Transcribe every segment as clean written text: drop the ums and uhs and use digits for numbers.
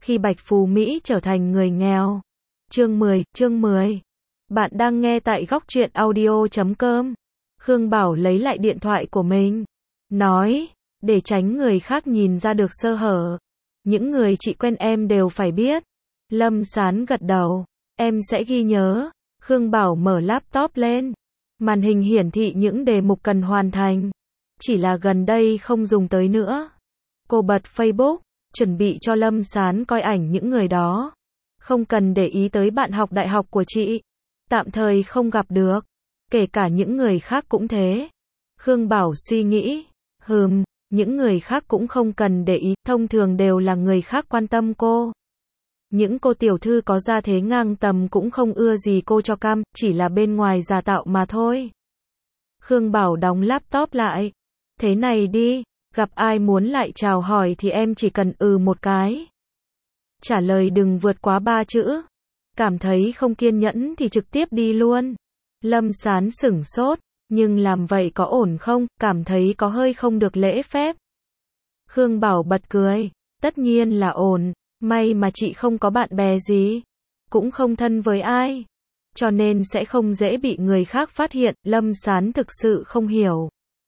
Khi Bạch Phú Mỹ trở thành người nghèo. Chương 10. Bạn đang nghe tại góc truyện audio.com. Khương Bảo lấy lại điện thoại của mình. Nói, để tránh người khác nhìn ra được sơ hở. Những người chị quen em đều phải biết. Lâm Sán gật đầu. Em sẽ ghi nhớ. Khương Bảo mở laptop lên. Màn hình hiển thị những đề mục cần hoàn thành. Chỉ là gần đây không dùng tới nữa. Cô bật Facebook, chuẩn bị cho Lâm Sán coi ảnh những người đó. Không cần để ý tới bạn học đại học của chị. Tạm thời không gặp được. Kể cả những người khác cũng thế. Khương Bảo suy nghĩ. Những người khác cũng không cần để ý. Thông thường đều là người khác quan tâm cô. Những cô tiểu thư có gia thế ngang tầm cũng không ưa gì cô cho cam. Chỉ là bên ngoài giả tạo mà thôi. Khương Bảo đóng laptop lại. Thế này đi. Gặp ai muốn lại chào hỏi thì em chỉ cần một cái. Trả lời đừng vượt quá 3 chữ. Cảm thấy không kiên nhẫn thì trực tiếp đi luôn. Lâm Sán sửng sốt. Nhưng làm vậy có ổn không? Cảm thấy có hơi không được lễ phép. Khương Bảo bật cười. Tất nhiên là ổn. May mà chị không có bạn bè gì. Cũng không thân với ai. Cho nên sẽ không dễ bị người khác phát hiện. Lâm Sán thực sự không hiểu.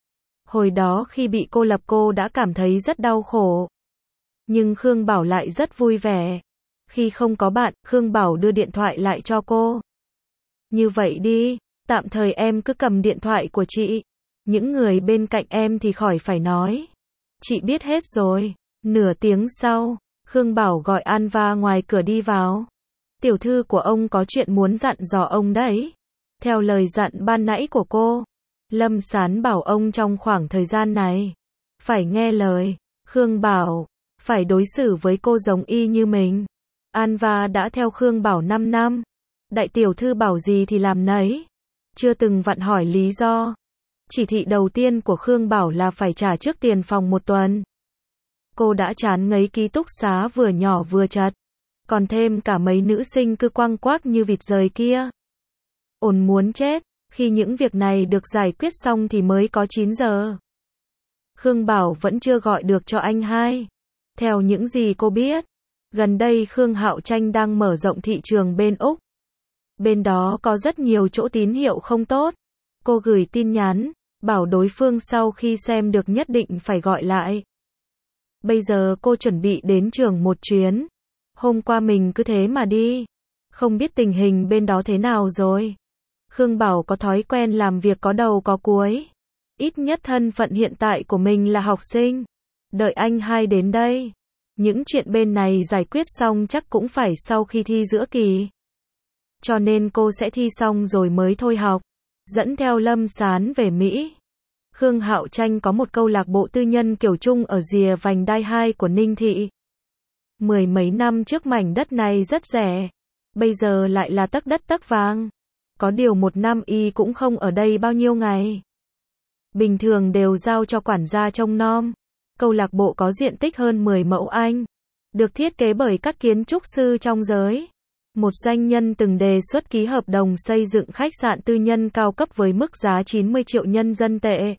Hồi đó khi bị cô lập cô đã cảm thấy rất đau khổ. Nhưng Khương Bảo lại rất vui vẻ. Khi không có bạn, Khương Bảo đưa điện thoại lại cho cô. Như vậy đi, tạm thời em cứ cầm điện thoại của chị. Những người bên cạnh em thì khỏi phải nói. Chị biết hết rồi. Nửa tiếng sau, Khương Bảo gọi Anva ngoài cửa đi vào. Tiểu thư của ông có chuyện muốn dặn dò ông đấy. Theo lời dặn ban nãy của cô, Lâm Sán bảo ông trong khoảng thời gian này phải nghe lời. Khương Bảo phải đối xử với cô giống y như mình. Anva đã theo Khương Bảo 5 năm. Đại tiểu thư bảo gì thì làm nấy. Chưa từng vặn hỏi lý do. Chỉ thị đầu tiên của Khương Bảo là phải trả trước tiền phòng 1 tuần. Cô đã chán ngấy ký túc xá vừa nhỏ vừa chật. Còn thêm cả mấy nữ sinh cứ quăng quác như vịt rời kia. Ổn muốn chết. Khi những việc này được giải quyết xong thì mới có 9 giờ. Khương Bảo vẫn chưa gọi được cho anh hai. Theo những gì cô biết, gần đây Khương Hạo Tranh đang mở rộng thị trường bên Úc. Bên đó có rất nhiều chỗ tín hiệu không tốt. Cô gửi tin nhắn, bảo đối phương sau khi xem được nhất định phải gọi lại. Bây giờ cô chuẩn bị đến trường một chuyến. Hôm qua mình cứ thế mà đi. Không biết tình hình bên đó thế nào rồi. Khương Bảo có thói quen làm việc có đầu có cuối. Ít nhất thân phận hiện tại của mình là học sinh. Đợi anh hai đến đây. Những chuyện bên này giải quyết xong chắc cũng phải sau khi thi giữa kỳ. Cho nên cô sẽ thi xong rồi mới thôi học. Dẫn theo Lâm Sán về Mỹ. Khương Hạo Tranh có một câu lạc bộ tư nhân kiểu chung ở rìa vành đai 2 của Ninh Thị. 10 mấy năm trước mảnh đất này rất rẻ. Bây giờ lại là tấc đất tấc vàng. Có điều 1 năm y cũng không ở đây bao nhiêu ngày. Bình thường đều giao cho quản gia trông nom. Câu lạc bộ có diện tích hơn 10 mẫu Anh. Được thiết kế bởi các kiến trúc sư trong giới. Một doanh nhân từng đề xuất ký hợp đồng xây dựng khách sạn tư nhân cao cấp với mức giá 90 triệu nhân dân tệ.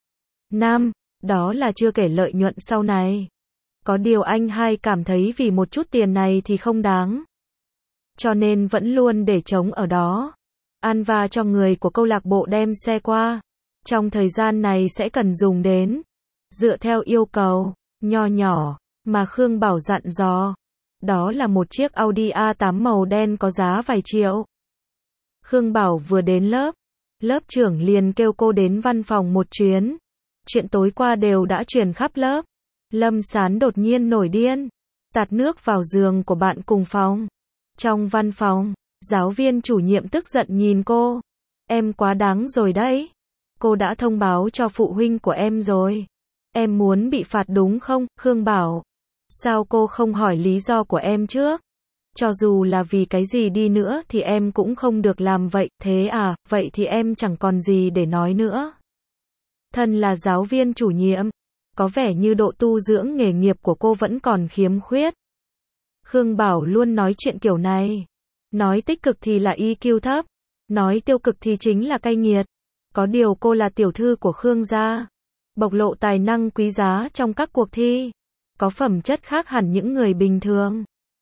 Đó là chưa kể lợi nhuận sau này. Có điều anh hai cảm thấy vì một chút tiền này thì không đáng. Cho nên vẫn luôn để trống ở đó. Anva cho người của câu lạc bộ đem xe qua. Trong thời gian này sẽ cần dùng đến. Dựa theo yêu cầu nho nhỏ mà Khương Bảo dặn dò. Đó là một chiếc Audi A8 màu đen có giá vài triệu. Khương Bảo vừa đến lớp. Lớp trưởng liền kêu cô đến văn phòng một chuyến. Chuyện tối qua đều đã truyền khắp lớp. Lâm Sán đột nhiên nổi điên. Tạt nước vào giường của bạn cùng phòng. Trong văn phòng, giáo viên chủ nhiệm tức giận nhìn cô. Em quá đáng rồi đấy. Cô đã thông báo cho phụ huynh của em rồi. Em muốn bị phạt đúng không? Khương Bảo. Sao cô không hỏi lý do của em trước? Cho dù là vì cái gì đi nữa thì em cũng không được làm vậy. Thế à, vậy thì em chẳng còn gì để nói nữa. Thân là giáo viên chủ nhiệm. Có vẻ như độ tu dưỡng nghề nghiệp của cô vẫn còn khiếm khuyết. Khương Bảo luôn nói chuyện kiểu này. Nói tích cực thì là EQ thấp. Nói tiêu cực thì chính là cay nghiệt. Có điều cô là tiểu thư của Khương gia. Bộc lộ tài năng quý giá trong các cuộc thi. Có phẩm chất khác hẳn những người bình thường.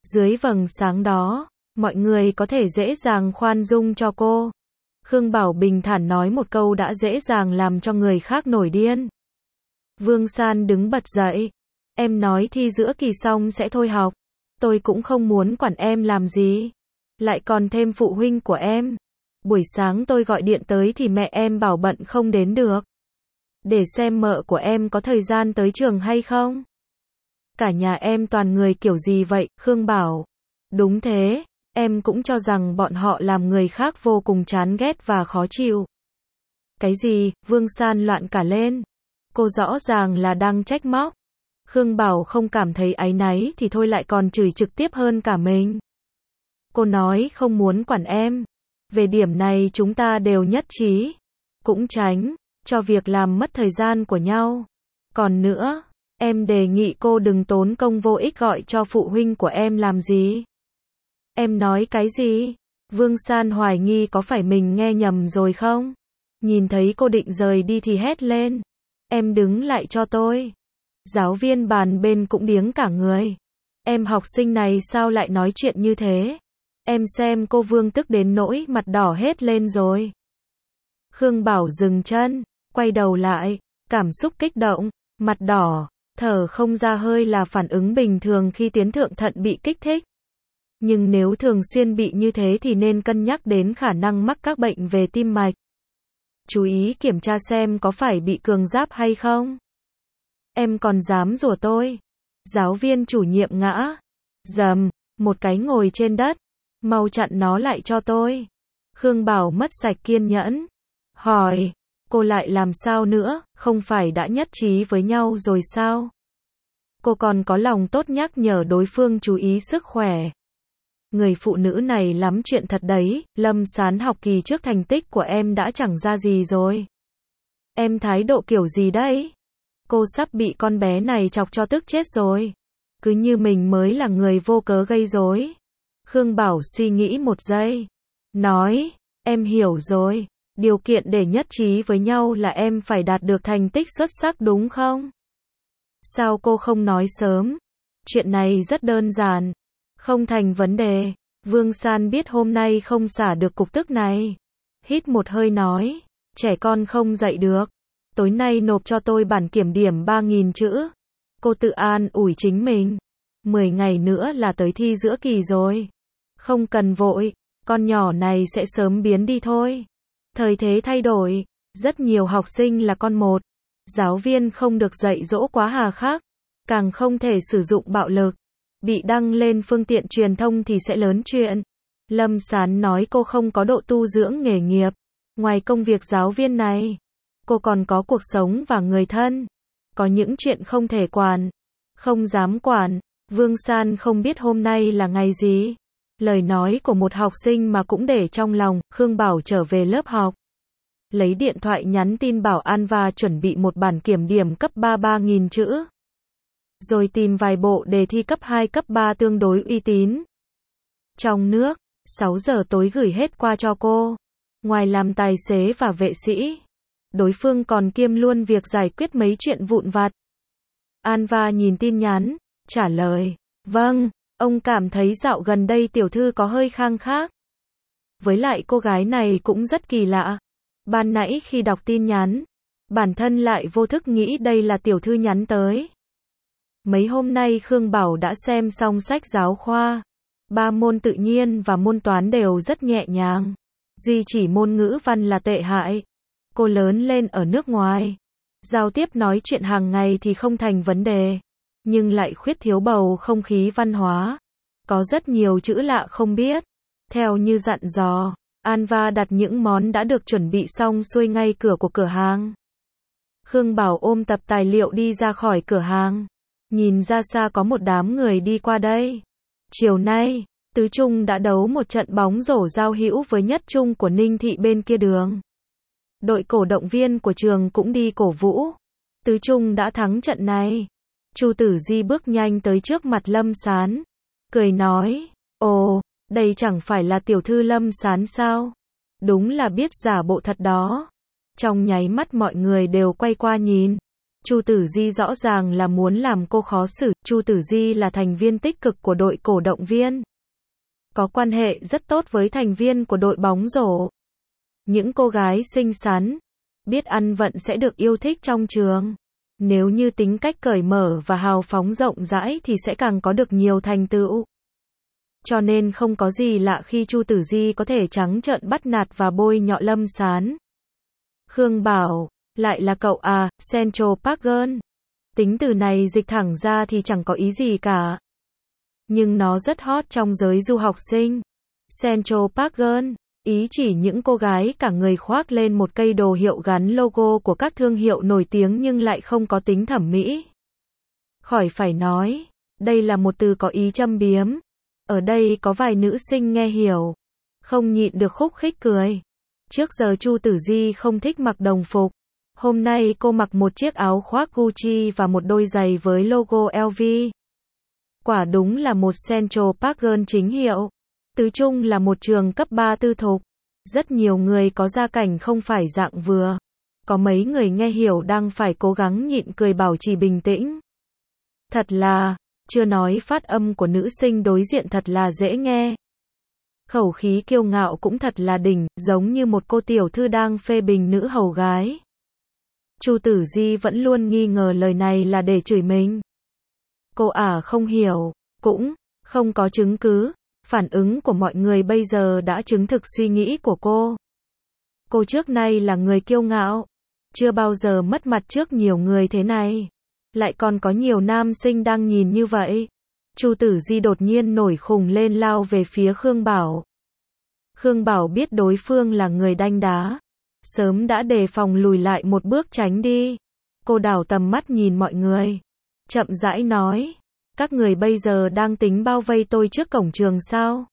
Dưới vầng sáng đó, mọi người có thể dễ dàng khoan dung cho cô. Khương Bảo bình thản nói một câu đã dễ dàng làm cho người khác nổi điên. Vương San đứng bật dậy. Em nói thi giữa kỳ xong sẽ thôi học. Tôi cũng không muốn quản em làm gì. Lại còn thêm phụ huynh của em. Buổi sáng tôi gọi điện tới thì mẹ em bảo bận không đến được. Để xem mợ của em có thời gian tới trường hay không. Cả nhà em toàn người kiểu gì vậy, Khương Bảo? Đúng thế, em cũng cho rằng bọn họ làm người khác vô cùng chán ghét và khó chịu. Cái gì? Vương San loạn cả lên. Cô rõ ràng là đang trách móc. Khương Bảo không cảm thấy áy náy thì thôi lại còn chửi trực tiếp hơn cả mình. Cô nói không muốn quản em. Về điểm này chúng ta đều nhất trí. Cũng tránh cho việc làm mất thời gian của nhau. Còn nữa, em đề nghị cô đừng tốn công vô ích gọi cho phụ huynh của em làm gì. Em nói cái gì? Vương San hoài nghi có phải mình nghe nhầm rồi không? Nhìn thấy cô định rời đi thì hét lên. Em đứng lại cho tôi. Giáo viên bàn bên cũng điếng cả người. Em học sinh này sao lại nói chuyện như thế? Em xem cô Vương tức đến nỗi mặt đỏ hết lên rồi. Khương Bảo dừng chân, quay đầu lại, cảm xúc kích động, mặt đỏ, thở không ra hơi là phản ứng bình thường khi tuyến thượng thận bị kích thích. Nhưng nếu thường xuyên bị như thế thì nên cân nhắc đến khả năng mắc các bệnh về tim mạch. Chú ý kiểm tra xem có phải bị cường giáp hay không. Em còn dám rủa tôi. Giáo viên chủ nhiệm ngã. Dầm, một cái ngồi trên đất. Mau chặn nó lại cho tôi. Khương Bảo mất sạch kiên nhẫn. Hỏi, cô lại làm sao nữa, không phải đã nhất trí với nhau rồi sao? Cô còn có lòng tốt nhắc nhở đối phương chú ý sức khỏe. Người phụ nữ này lắm chuyện thật đấy, Lâm Sán học kỳ trước thành tích của em đã chẳng ra gì rồi. Em thái độ kiểu gì đấy? Cô sắp bị con bé này chọc cho tức chết rồi. Cứ như mình mới là người vô cớ gây rối. Khương Bảo suy nghĩ một giây. Nói, em hiểu rồi. Điều kiện để nhất trí với nhau là em phải đạt được thành tích xuất sắc đúng không? Sao cô không nói sớm? Chuyện này rất đơn giản. Không thành vấn đề. Vương San biết hôm nay không xả được cục tức này. Hít một hơi nói. Trẻ con không dạy được. Tối nay nộp cho tôi bản kiểm điểm 3.000 chữ. Cô tự an ủi chính mình. 10 ngày nữa là tới thi giữa kỳ rồi. Không cần vội. Con nhỏ này sẽ sớm biến đi thôi. Thời thế thay đổi. Rất nhiều học sinh là con một. Giáo viên không được dạy dỗ quá hà khắc. Càng không thể sử dụng bạo lực. Bị đăng lên phương tiện truyền thông thì sẽ lớn chuyện. Lâm Sán nói cô không có độ tu dưỡng nghề nghiệp. Ngoài công việc giáo viên này, cô còn có cuộc sống và người thân. Có những chuyện không thể quản. Không dám quản. Vương San không biết hôm nay là ngày gì. Lời nói của một học sinh mà cũng để trong lòng. Khương Bảo trở về lớp học. Lấy điện thoại nhắn tin bảo An và chuẩn bị một bản kiểm điểm cấp 3.000 chữ. Rồi tìm vài bộ đề thi cấp 2 cấp 3 tương đối uy tín. Trong nước, 6 giờ tối gửi hết qua cho cô. Ngoài làm tài xế và vệ sĩ, đối phương còn kiêm luôn việc giải quyết mấy chuyện vụn vặt. Anva nhìn tin nhắn, trả lời, vâng, ông cảm thấy dạo gần đây tiểu thư có hơi khang khác. Với lại cô gái này cũng rất kỳ lạ. Ban nãy khi đọc tin nhắn, bản thân lại vô thức nghĩ đây là tiểu thư nhắn tới. Mấy hôm nay Khương Bảo đã xem xong sách giáo khoa. 3 môn tự nhiên và môn toán đều rất nhẹ nhàng. Duy chỉ môn ngữ văn là tệ hại. Cô lớn lên ở nước ngoài. Giao tiếp nói chuyện hàng ngày thì không thành vấn đề. Nhưng lại khuyết thiếu bầu không khí văn hóa. Có rất nhiều chữ lạ không biết. Theo như dặn dò, Anva đặt những món đã được chuẩn bị xong xuôi ngay cửa của cửa hàng. Khương Bảo ôm tập tài liệu đi ra khỏi cửa hàng. Nhìn ra xa có một đám người đi qua đây. Chiều nay, Tứ Trung đã đấu một trận bóng rổ giao hữu với Nhất Trung của Ninh Thị bên kia đường. Đội cổ động viên của trường cũng đi cổ vũ. Tứ Trung đã thắng trận này. Chu Tử Di bước nhanh tới trước mặt Lâm Sán. Cười nói, ồ, đây chẳng phải là tiểu thư Lâm Sán sao? Đúng là biết giả bộ thật đó. Trong nháy mắt mọi người đều quay qua nhìn. Chu Tử Di rõ ràng là muốn làm cô khó xử, Chu Tử Di là thành viên tích cực của đội cổ động viên. Có quan hệ rất tốt với thành viên của đội bóng rổ. Những cô gái xinh xắn, biết ăn vận sẽ được yêu thích trong trường. Nếu như tính cách cởi mở và hào phóng rộng rãi thì sẽ càng có được nhiều thành tựu. Cho nên không có gì lạ khi Chu Tử Di có thể trắng trợn bắt nạt và bôi nhọ Lâm Sán. Khương Bảo, lại là cậu à, Central Park Girl. Tính từ này dịch thẳng ra thì chẳng có ý gì cả. Nhưng nó rất hot trong giới du học sinh. Central Park Girl, ý chỉ những cô gái cả người khoác lên một cây đồ hiệu gắn logo của các thương hiệu nổi tiếng nhưng lại không có tính thẩm mỹ. Khỏi phải nói, đây là một từ có ý châm biếm. Ở đây có vài nữ sinh nghe hiểu, không nhịn được khúc khích cười. Trước giờ Chu Tử Di không thích mặc đồng phục. Hôm nay cô mặc một chiếc áo khoác Gucci và một đôi giày với logo LV. Quả đúng là một Central Park Girl chính hiệu. Tứ Trung là một trường cấp 3 tư thục. Rất nhiều người có gia cảnh không phải dạng vừa. Có mấy người nghe hiểu đang phải cố gắng nhịn cười bảo trì bình tĩnh. Thật là, chưa nói phát âm của nữ sinh đối diện thật là dễ nghe. Khẩu khí kiêu ngạo cũng thật là đỉnh, giống như một cô tiểu thư đang phê bình nữ hầu gái. Chu Tử Di vẫn luôn nghi ngờ lời này là để chửi mình. Cô không hiểu, cũng không có chứng cứ. Phản ứng của mọi người bây giờ đã chứng thực suy nghĩ của cô. Cô trước nay là người kiêu ngạo, chưa bao giờ mất mặt trước nhiều người thế này. Lại còn có nhiều nam sinh đang nhìn như vậy. Chu Tử Di đột nhiên nổi khùng lên lao về phía Khương Bảo. Khương Bảo biết đối phương là người đanh đá, sớm đã đề phòng lùi lại một bước tránh đi. Cô đảo tầm mắt nhìn mọi người, chậm rãi nói, các người bây giờ đang tính bao vây tôi trước cổng trường sao?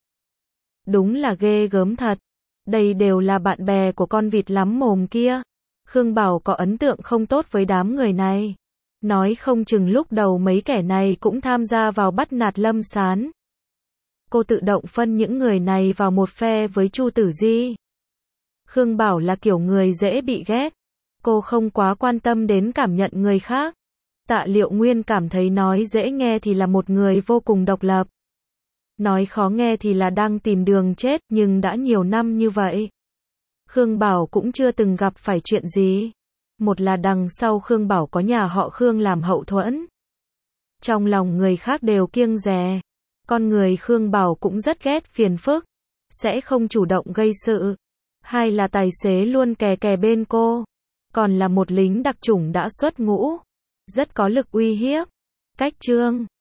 Đúng là ghê gớm thật. Đây đều là bạn bè của con vịt lắm mồm kia. Khương Bảo có ấn tượng không tốt với đám người này. Nói không chừng lúc đầu mấy kẻ này cũng tham gia vào bắt nạt Lâm Sán. Cô tự động phân những người này vào một phe với Chu Tử Di. Khương Bảo là kiểu người dễ bị ghét. Cô không quá quan tâm đến cảm nhận người khác. Tạ Liệu Nguyên cảm thấy nói dễ nghe thì là một người vô cùng độc lập. Nói khó nghe thì là đang tìm đường chết, nhưng đã nhiều năm như vậy. Khương Bảo cũng chưa từng gặp phải chuyện gì. Một là đằng sau Khương Bảo có nhà họ Khương làm hậu thuẫn. Trong lòng người khác đều kiêng dè. Con người Khương Bảo cũng rất ghét phiền phức, sẽ không chủ động gây sự. Hai là tài xế luôn kè kè bên cô. Còn là một lính đặc chủng đã xuất ngũ, rất có lực uy hiếp. Cách Trương